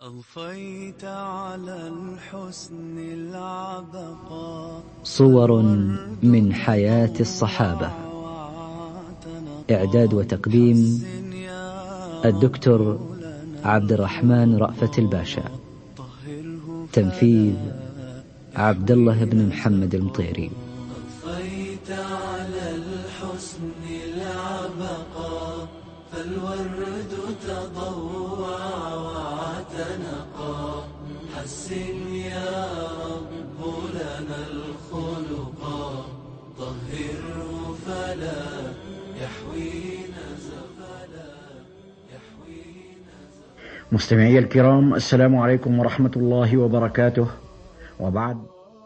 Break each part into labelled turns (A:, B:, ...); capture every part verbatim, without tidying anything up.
A: أضفيت على الحسن العبقى
B: صور من حياة الصحابة. إعداد وتقديم الدكتور عبد الرحمن رأفت الباشا. تنفيذ عبد الله بن محمد المطيري.
A: أضفيت على الحسن العبقى فالورد تضوع واعتنقا حسن يا رب لنا الخلقا طهره فلا يحوينا زفلا يحوينا زفلا.
C: مستمعي الكرام، السلام عليكم ورحمة الله وبركاته. وبعد،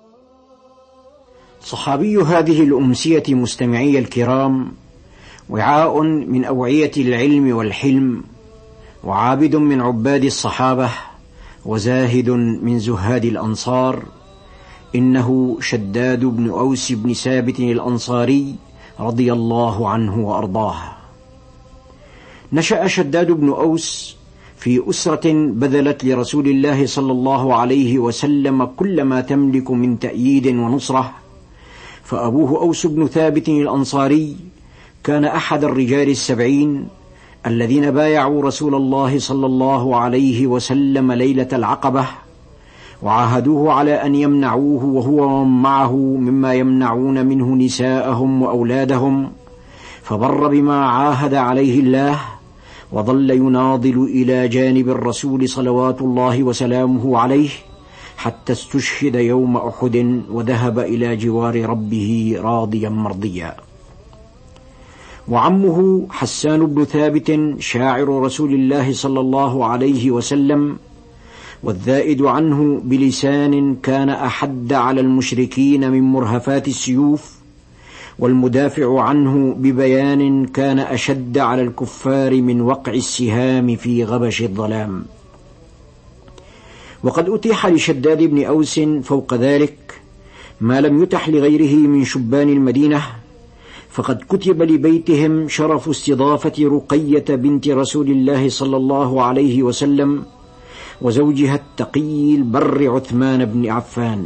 C: صحابي هذه الأمسية مستمعي الكرام وعاء من أوعية العلم والحلم، وعابد من عباد الصحابة، وزاهد من زهاد الأنصار. إنه شداد بن أوس بن ثابت الأنصاري رضي الله عنه وأرضاه. نشأ شداد بن أوس في أسرة بذلت لرسول الله صلى الله عليه وسلم كل ما تملك من تأييد ونصرة. فأبوه أوس بن ثابت الأنصاري كان أحد الرجال السبعين الذين بايعوا رسول الله صلى الله عليه وسلم ليلة العقبة، وعاهدوه على أن يمنعوه وهو ومن معه مما يمنعون منه نساءهم وأولادهم، فبر بما عاهد عليه الله، وظل يناضل إلى جانب الرسول صلوات الله وسلامه عليه حتى استشهد يوم أحد، وذهب إلى جوار ربه راضيا مرضيا. وعمه حسان بن ثابت شاعر رسول الله صلى الله عليه وسلم، والذائد عنه بلسان كان أحد على المشركين من مرهفات السيوف، والمدافع عنه ببيان كان أشد على الكفار من وقع السهام في غبش الظلام. وقد أتيح لشداد بن أوس فوق ذلك ما لم يتح لغيره من شبان المدينة، فقد كتب لبيتهم شرف استضافة رقية بنت رسول الله صلى الله عليه وسلم وزوجها التقي البر عثمان بن عفان.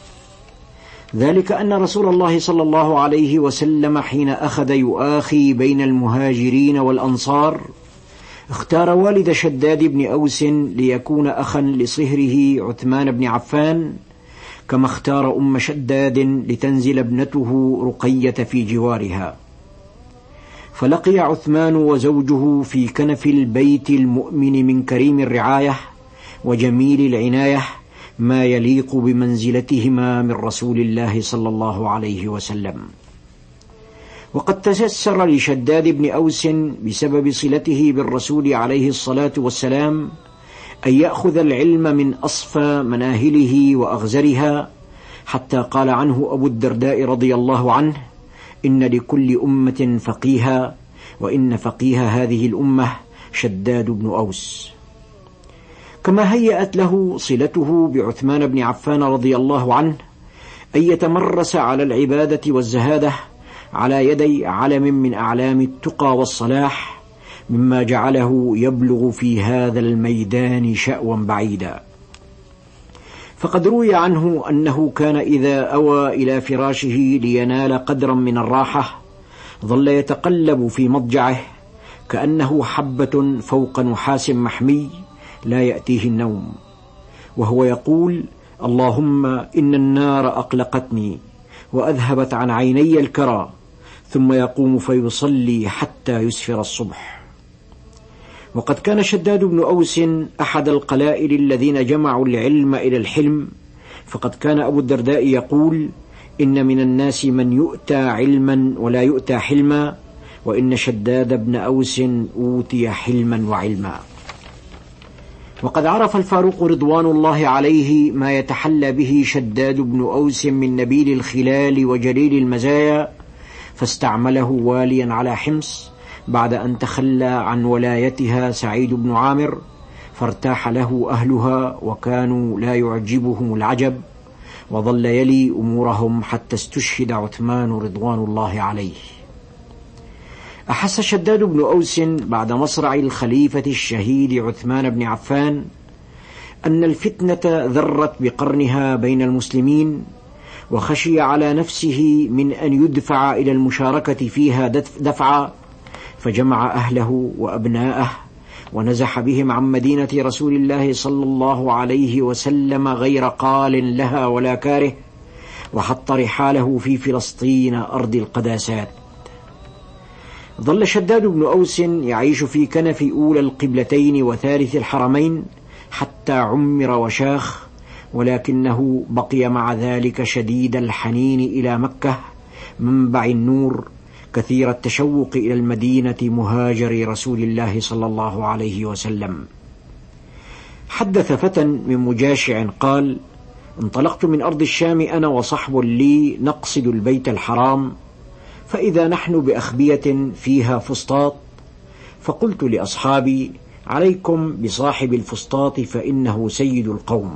C: ذلك أن رسول الله صلى الله عليه وسلم حين أخذ يؤاخي بين المهاجرين والأنصار اختار والد شداد بن أوس ليكون أخا لصهره عثمان بن عفان، كما اختار أم شداد لتنزل ابنته رقية في جوارها. فلقي عثمان وزوجه في كنف البيت المؤمن من كريم الرعاية وجميل العناية ما يليق بمنزلتهما من رسول الله صلى الله عليه وسلم. وقد تيسر لشداد بن أوس بسبب صلته بالرسول عليه الصلاة والسلام أن يأخذ العلم من أصفى مناهله وأغزرها، حتى قال عنه أبو الدرداء رضي الله عنه: إن لكل أمة فقيها، وإن فقيه هذه الأمة شداد بن أوس. كما هيأت له صلته بعثمان بن عفان رضي الله عنه أن يتمرس على العبادة والزهادة على يدي علم من أعلام التقى والصلاح، مما جعله يبلغ في هذا الميدان شأوا بعيدا. فقد روي عنه أنه كان إذا أوى إلى فراشه لينال قدرا من الراحة ظل يتقلب في مضجعه كأنه حبة فوق نحاس محمي لا يأتيه النوم، وهو يقول: اللهم إن النار أقلقتني وأذهبت عن عيني الكرى، ثم يقوم فيصلي حتى يسفر الصبح. وقد كان شداد بن أوس أحد القلائل الذين جمعوا العلم إلى الحلم، فقد كان أبو الدرداء يقول: إن من الناس من يؤتى علما ولا يؤتى حلما، وإن شداد بن أوس أوتي حلما وعلما. وقد عرف الفاروق رضوان الله عليه ما يتحلى به شداد بن أوس من نبيل الخلال وجليل المزايا، فاستعمله واليا على حمص بعد أن تخلى عن ولايتها سعيد بن عامر، فارتاح له أهلها وكانوا لا يعجبهم العجب، وظل يلي أمورهم حتى استشهد عثمان رضوان الله عليه. أحس شداد بن أوس بعد مصرع الخليفة الشهيد عثمان بن عفان أن الفتنة ذرت بقرنها بين المسلمين، وخشي على نفسه من أن يدفع إلى المشاركة فيها دفعا، فجمع أهله وأبناءه ونزح بهم عن مدينة رسول الله صلى الله عليه وسلم غير قال لها ولا كاره، وحط رحاله في فلسطين أرض القداسات. ظل شداد بن أوس يعيش في كنف أولى القبلتين وثالث الحرمين حتى عمر وشاخ، ولكنه بقي مع ذلك شديد الحنين إلى مكة منبع النور، كثير التشوق إلى المدينة مهاجر رسول الله صلى الله عليه وسلم. حدث فتى من مجاشع قال: انطلقت من أرض الشام أنا وصحب لي نقصد البيت الحرام، فإذا نحن بأخبية فيها فسطاط، فقلت لأصحابي: عليكم بصاحب الفسطاط فإنه سيد القوم.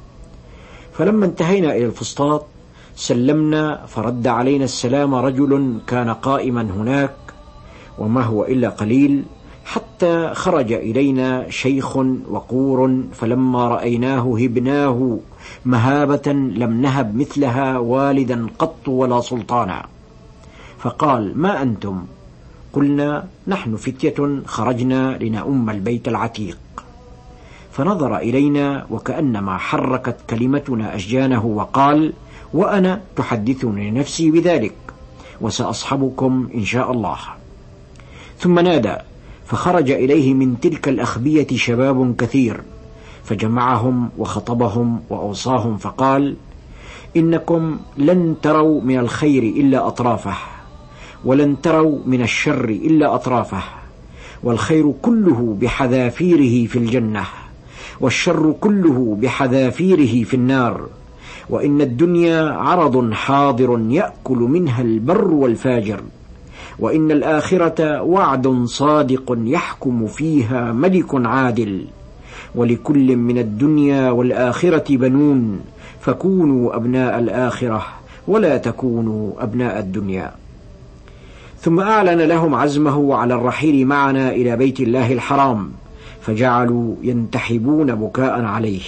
C: فلما انتهينا إلى الفسطاط سلمنا، فرد علينا السلام رجل كان قائما هناك، وما هو إلا قليل، حتى خرج إلينا شيخ وقور، فلما رأيناه هبناه مهابة لم نهب مثلها والدا قط ولا سلطانا. فقال: ما أنتم؟ قلنا: نحن فتية خرجنا لنؤم البيت العتيق. فنظر إلينا وكأنما حركت كلمتنا أشجانه وقال: وأنا تحدثني نفسي بذلك، وسأصحبكم إن شاء الله. ثم نادى، فخرج إليه من تلك الأخبية شباب كثير، فجمعهم وخطبهم وأوصاهم فقال: إنكم لن تروا من الخير إلا أطرافه، ولن تروا من الشر إلا أطرافه، والخير كله بحذافيره في الجنة، والشر كله بحذافيره في النار، وإن الدنيا عرض حاضر يأكل منها البر والفاجر، وإن الآخرة وعد صادق يحكم فيها ملك عادل، ولكل من الدنيا والآخرة بنون، فكونوا أبناء الآخرة ولا تكونوا أبناء الدنيا. ثم أعلن لهم عزمه على الرحيل معنا إلى بيت الله الحرام، فجعلوا ينتحبون بكاء عليه.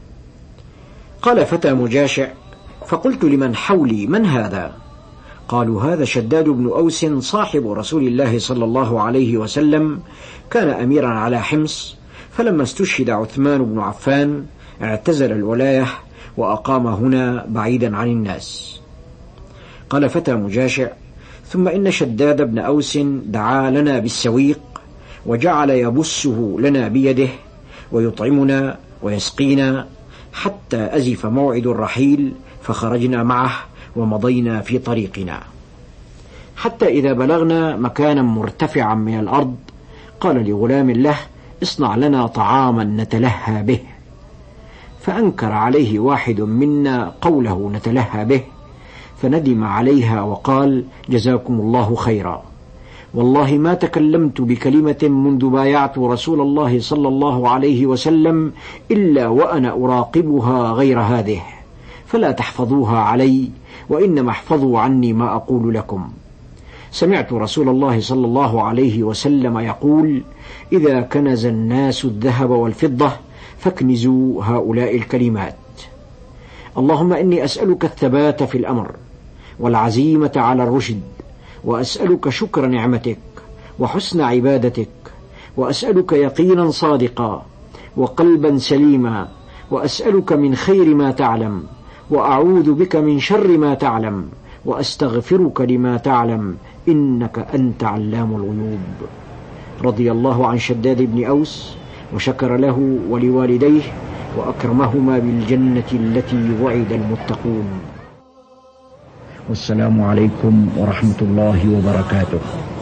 C: قال فتى مجاشع: فقلت لمن حولي: من هذا؟ قالوا: هذا شداد بن أوس صاحب رسول الله صلى الله عليه وسلم، كان أميرا على حمص، فلما استشهد عثمان بن عفان اعتزل الولاية وأقام هنا بعيدا عن الناس. قال فتى مجاشع: ثم إن شداد بن أوس دعا لنا بالسويق، وجعل يبسه لنا بيده ويطعمنا ويسقينا حتى أزف موعد الرحيل، فخرجنا معه ومضينا في طريقنا، حتى إذا بلغنا مكانا مرتفعا من الأرض قال لغلام له: اصنع لنا طعاما نتلهى به. فأنكر عليه واحد منا قوله نتلهى به، فندم عليها وقال: جزاكم الله خيرا، والله ما تكلمت بكلمة منذ بايعت رسول الله صلى الله عليه وسلم إلا وأنا أراقبها غير هذه، فلا تحفظوها علي، وإنما احفظوا عني ما أقول لكم. سمعت رسول الله صلى الله عليه وسلم يقول: إذا كنز الناس الذهب والفضة فاكنزوا هؤلاء الكلمات: اللهم إني أسألك الثبات في الأمر والعزيمة على الرشد، وأسألك شكر نعمتك وحسن عبادتك، وأسألك يقينا صادقا وقلبا سليما، وأسألك من خير ما تعلم، وأعوذ بك من شر ما تعلم، وأستغفرك لما تعلم، إنك أنت علام الغيوب. رضي الله عن شداد بن أوس، وشكر له ولوالديه، وأكرمهما بالجنة التي وعد المتقون. والسلام عليكم ورحمة الله وبركاته.